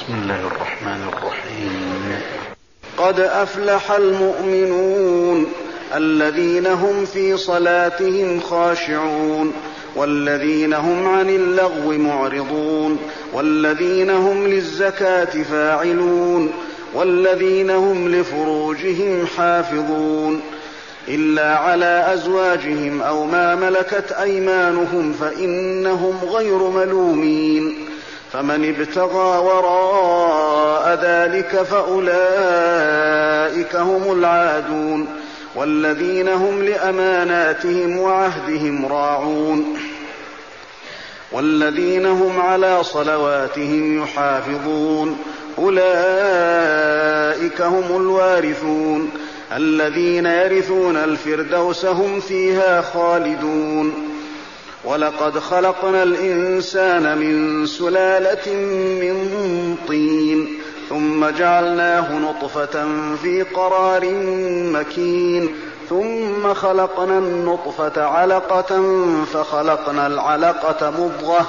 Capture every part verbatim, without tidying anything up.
بسم الله الرحمن الرحيم. قد أفلح المؤمنون الذين هم في صلاتهم خاشعون والذين هم عن اللغو معرضون والذين هم للزكاة فاعلون والذين هم لفروجهم حافظون إلا على أزواجهم أو ما ملكت أيمانهم فإنهم غير ملومين فمن ابتغى وراء ذلك فأولئك هم العادون والذين هم لأماناتهم وعهدهم راعون والذين هم على صلواتهم يحافظون أولئك هم الوارثون الذين يرثون الفردوس هم فيها خالدون ولقد خلقنا الإنسان من سلالة من طين ثم جعلناه نطفة في قرار مكين ثم خلقنا النطفة علقة فخلقنا العلقة مضغة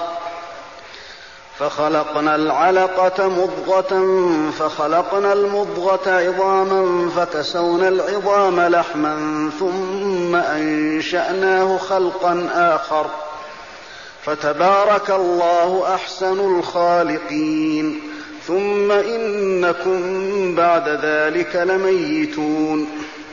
فخلقنا العلقة مضغة فخلقنا المضغة عظاما فكسونا العظام لحما ثم أنشأناه خلقا آخر فتبارك الله أحسن الخالقين ثم إنكم بعد ذلك لميتون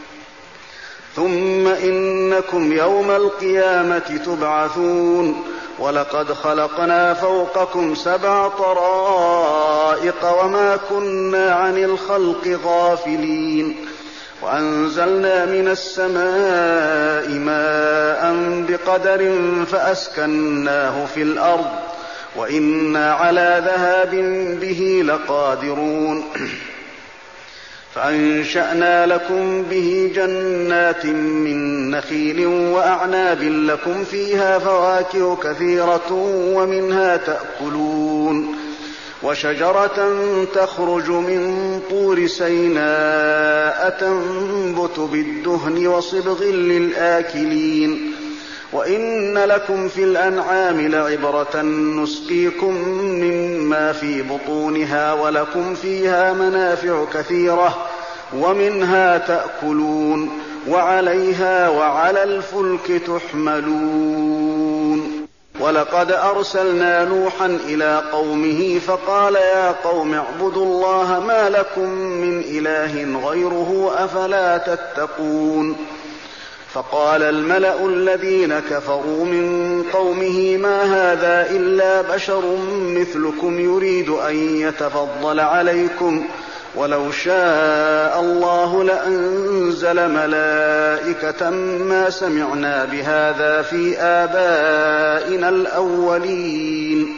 ثم إنكم يوم القيامة تبعثون ولقد خلقنا فوقكم سبع طرائق وما كنا عن الخلق غافلين وأنزلنا من السماء ماء بقدر فأسكناه في الأرض وإنا على ذهاب به لقادرون فأنشأنا لكم به جنات من نخيل وأعناب لكم فيها فواكه كثيرة ومنها تأكلون وشجرة تخرج من طور سيناء تنبت بالدهن وصبغ للآكلين وإن لكم في الأنعام لعبرة نسقيكم مما في بطونها ولكم فيها منافع كثيرة ومنها تأكلون وعليها وعلى الفلك تحملون ولقد أرسلنا نوحا إلى قومه فقال يا قوم اعبدوا الله ما لكم من إله غيره أفلا تتقون فقال الملأ الذين كفروا من قومه ما هذا إلا بشر مثلكم يريد أن يتفضل عليكم ولو شاء الله لأنزل ملائكة ما سمعنا بهذا في آبائنا الأولين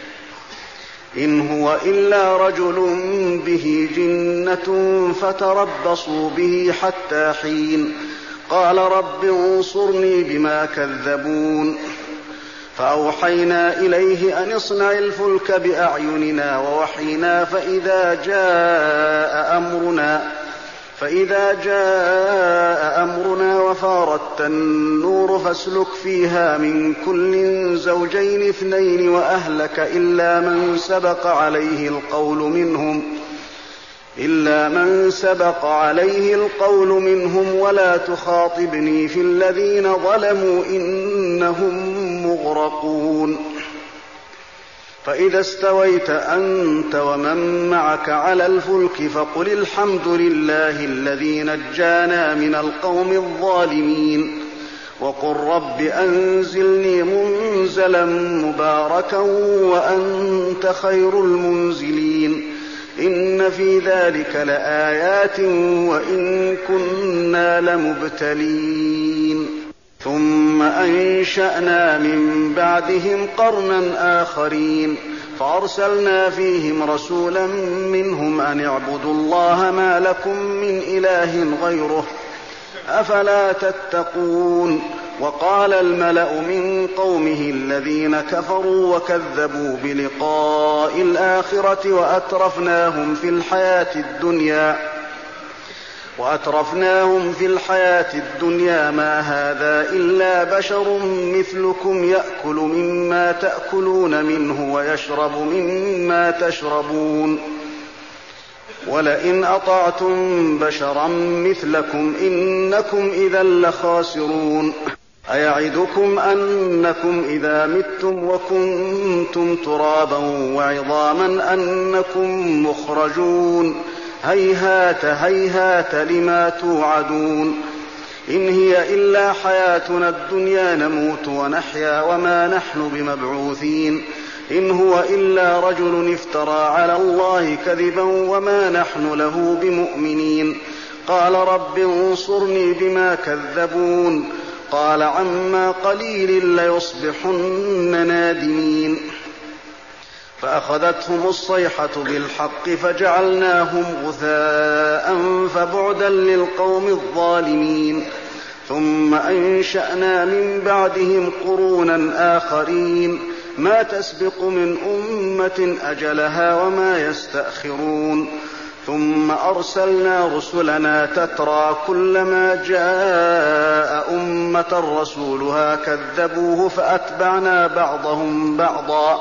إن هو إلا رجل به جنة فتربصوا به حتى حين قال رب انصرني بما كذبون فأوحينا إليه أن اصنع الفلك بأعيننا ووحينا فإذا جاء أمرنا فإذا جاء أمرنا وفارت النور فاسلك فيها من كل زوجين اثنين وأهلك إلا من سبق عليه القول منهم إلا من سبق عليه القول منهم ولا تخاطبني في الذين ظلموا إنهم مغرقون فإذا استويت أنت ومن معك على الفلك فقل الحمد لله الذي نجانا من القوم الظالمين وقل رب أنزلني منزلا مباركا وأنت خير المنزلين إن في ذلك لآيات وإن كنا لمبتلين ثم أنشأنا من بعدهم قرنا آخرين فأرسلنا فيهم رسولا منهم أن اعبدوا الله ما لكم من إله غيره أفلا تتقون وقال الملأ من قومه الذين كفروا وكذبوا بلقاء الآخرة وأترفناهم في الحياة الدنيا وأترفناهم في الحياة الدنيا ما هذا إلا بشر مثلكم يأكل مما تأكلون منه ويشرب مما تشربون ولئن أطعتم بشرا مثلكم إنكم إذا لخاسرون أيعدكم أنكم إذا متم وكنتم ترابا وعظاما أنكم مخرجون هيهات هيهات لما توعدون إن هي إلا حياتنا الدنيا نموت ونحيا وما نحن بمبعوثين إن هو إلا رجل افترى على الله كذبا وما نحن له بمؤمنين قال رب انصرني بما كذبون قال عما قليل ليصبحن نادمين فأخذتهم الصيحة بالحق فجعلناهم غثاء فبعدا للقوم الظالمين ثم أنشأنا من بعدهم قرونا آخرين ما تسبق من أمة أجلها وما يستأخرون ثم أرسلنا رسلنا تترى كلما جاء أمة رسولها كذبوه فأتبعنا بعضهم بعضا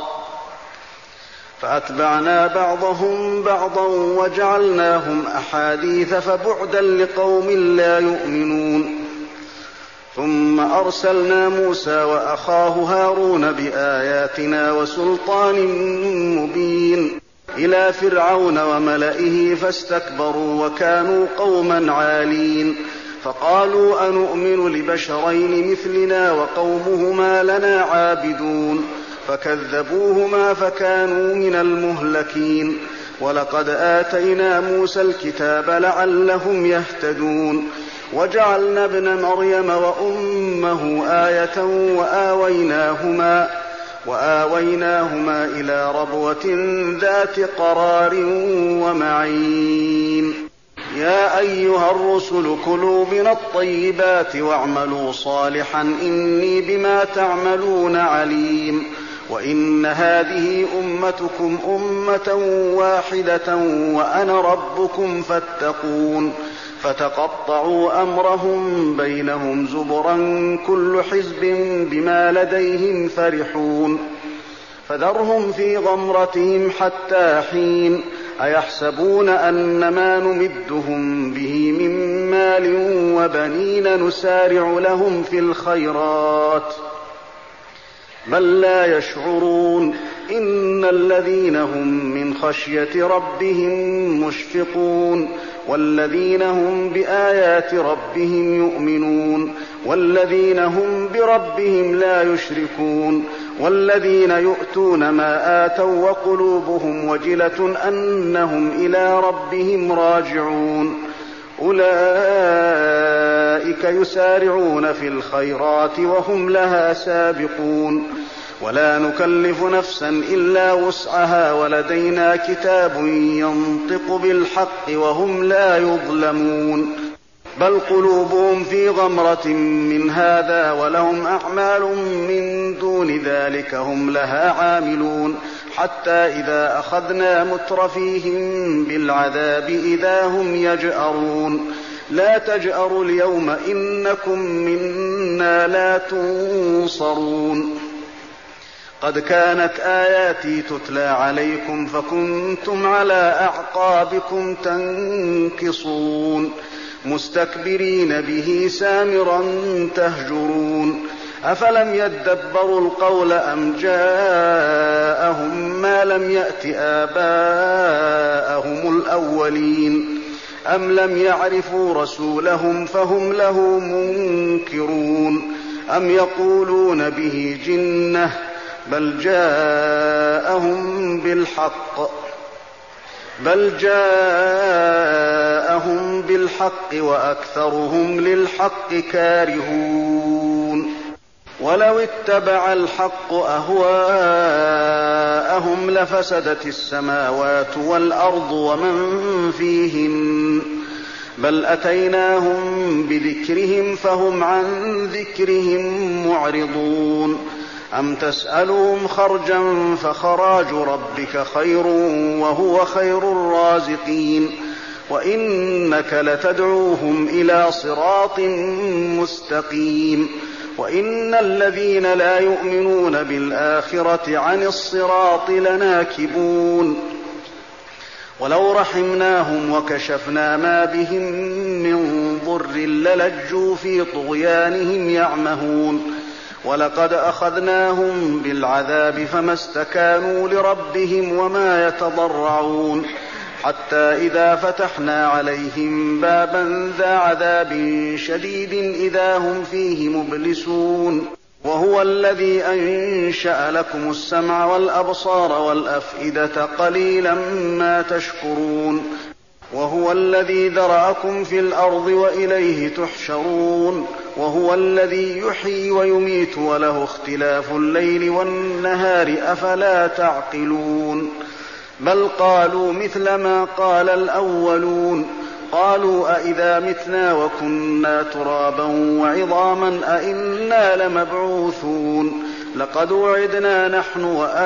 فأتبعنا بعضهم بعضا وجعلناهم أحاديث فبعدا لقوم لا يؤمنون ثم أرسلنا موسى وأخاه هارون بآياتنا وسلطان مبين إلى فرعون وملئه فاستكبروا وكانوا قوما عالين فقالوا أنؤمن لبشرين مثلنا وقومهما لنا عابدون فكذبوهما فكانوا من المهلكين ولقد آتينا موسى الكتاب لعلهم يهتدون وجعلنا ابن مريم وأمه آية وآويناهما, وآويناهما إلى ربوة ذات قرار ومعين يا أيها الرسل كلوا من الطيبات واعملوا صالحا إني بما تعملون عليم وإن هذه أمتكم أمة واحدة وأنا ربكم فاتقون فتقطعوا أمرهم بينهم زبرا كل حزب بما لديهم فرحون فذرهم في غمرتهم حتى حين أيحسبون أن ما نمدهم به من مال وبنين نسارع لهم في الخيرات بل لا يشعرون إن الذين هم من خشية ربهم مشفقون والذين هم بآيات ربهم يؤمنون والذين هم بربهم لا يشركون والذين يؤتون ما آتوا وقلوبهم وجلة أنهم إلى ربهم راجعون أولئك يسارعون في الخيرات وهم لها سابقون ولا نكلف نفسا إلا وسعها ولدينا كتاب ينطق بالحق وهم لا يظلمون بل قلوبهم في غمرة من هذا ولهم أعمال من دون ذلك هم لها عاملون حتى إذا أخذنا مترفيهم بالعذاب إذا هم يجأرون لا تجأروا اليوم إنكم منا لا تنصرون قد كانت آياتي تتلى عليكم فكنتم على أعقابكم تنكصون مستكبرين به سامرا تهجرون أفلم يدبروا القول أم جاءهم ما لم يأت آباءهم الأولين أم لم يعرفوا رسولهم فهم له منكرون أم يقولون به جنة بل جاءهم بالحق بل جاءهم بالحق وأكثرهم للحق كارهون ولو اتبع الحق أهواءهم لفسدت السماوات والأرض ومن فيهن بل أتيناهم بذكرهم فهم عن ذكرهم معرضون أم تسألهم خرجا فخراج ربك خير وهو خير الرازقين وإنك لتدعوهم إلى صراط مستقيم وإن الذين لا يؤمنون بالآخرة عن الصراط لناكبون ولو رحمناهم وكشفنا ما بهم من ضر للجوا في طغيانهم يعمهون ولقد أخذناهم بالعذاب فما استكانوا لربهم وما يتضرعون حتى إذا فتحنا عليهم بابا ذا عذاب شديد إذا هم فيه مبلسون وهو الذي أنشأ لكم السمع والأبصار والأفئدة قليلا ما تشكرون وهو الذي ذرأكم في الأرض وإليه تحشرون وهو الذي يحيي ويميت وله اختلاف الليل والنهار أفلا تعقلون بل قالوا مثل ما قال الأولون قالوا أئذا متنا وكنا ترابا وعظاما أئنا لمبعوثون لقد وعدنا نحن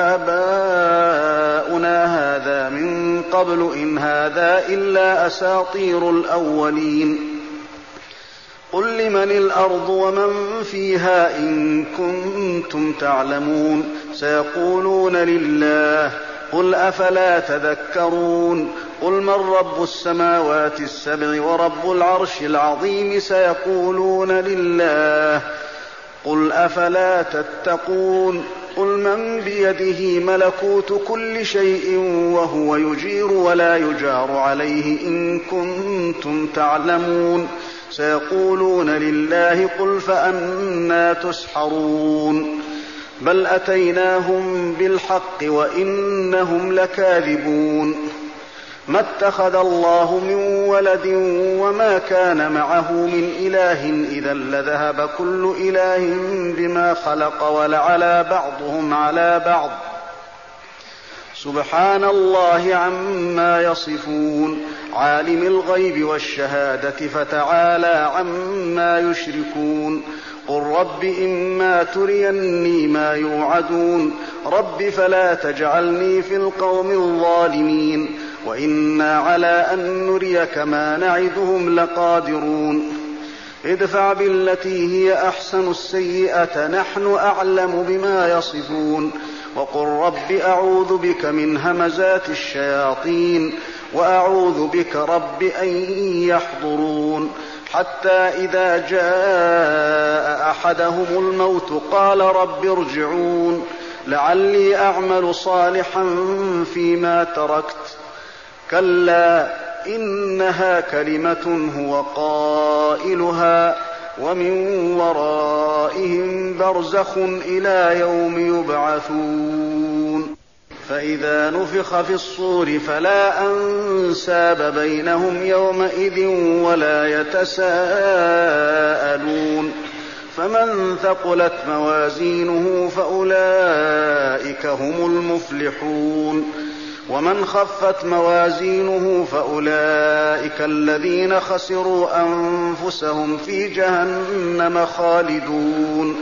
وآباؤنا هذا من قبل إن هذا إلا أساطير الأولين قل لمن الأرض ومن فيها إن كنتم تعلمون سيقولون لله قل أفلا تذكرون قل من رب السماوات السبع ورب العرش العظيم سيقولون لله قل أفلا تتقون قل من بيده ملكوت كل شيء وهو يجير ولا يجار عليه إن كنتم تعلمون سيقولون لله قل فأنى تسحرون بل أتيناهم بالحق وإنهم لكاذبون ما اتخذ الله من ولد وما كان معه من إله إذا لذهب كل إله بما خلق ولعلى بعضهم على بعض سبحان الله عما يصفون عالم الغيب والشهادة فتعالى عما يشركون قل رب إما تريني ما يوعدون رب فلا تجعلني في القوم الظالمين وإنا على أن نريك ما نعدهم لقادرون ادفع بالتي هي أحسن السيئة نحن أعلم بما يصفون وقل رب أعوذ بك من همزات الشياطين وأعوذ بك رب أن يحضرون حتى إذا جاء أحدهم الموت قال رب ارجعون لعلي أعمل صالحا فيما تركت كلا إنها كلمة هو قائلها ومن ورائهم برزخ إلى يوم يبعثون فإذا نفخ في الصور فلا أنساب بينهم يومئذ ولا يتساءلون فمن ثقلت موازينه فأولئك هم المفلحون ومن خفت موازينه فأولئك الذين خسروا أنفسهم في جهنم خالدون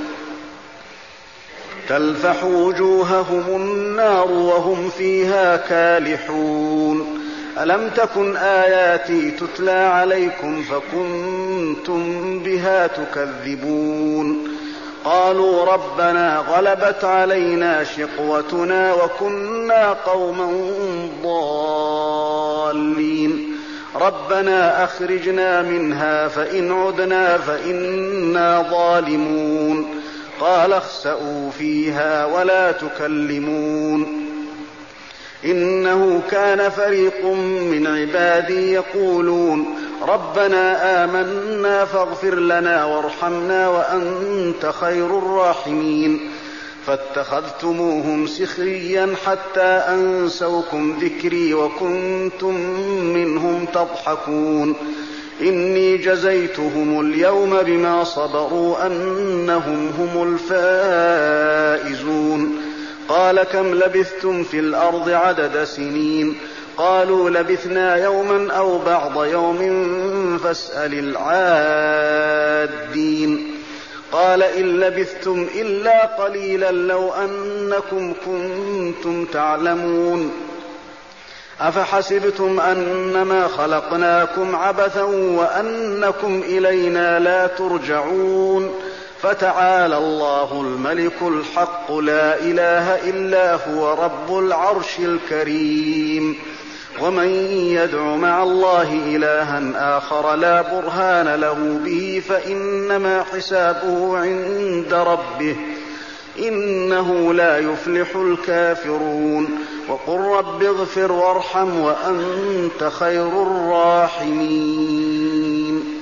تلفح وجوههم النار وهم فيها كالحون ألم تكن آياتي تتلى عليكم فكنتم بها تكذبون قالوا ربنا غلبت علينا شقوتنا وكنا قوما ضالين ربنا أخرجنا منها فإن عدنا فإنا ظالمون قال اخسئوا فيها ولا تكلمون إنه كان فريق من عبادي يقولون ربنا آمنا فاغفر لنا وارحمنا وأنت خير الراحمين فاتخذتموهم سخريا حتى أنسوكم ذكري وكنتم منهم تضحكون إني جزيتهم اليوم بما صبروا أنهم هم الفائزون قال كم لبثتم في الأرض عدد سنين قالوا لبثنا يوما أو بعض يوم فاسأل العادين قال إن لبثتم إلا قليلا لو أنكم كنتم تعلمون أفحسبتم أنما خلقناكم عبثا وأنكم إلينا لا ترجعون فتعالى الله الملك الحق لا إله إلا هو رب العرش الكريم ومن يدع مع الله إلها آخر لا برهان له به فإنما حسابه عند ربه إنه لا يفلح الكافرون وقل رب اغفر وارحم وأنت خير الراحمين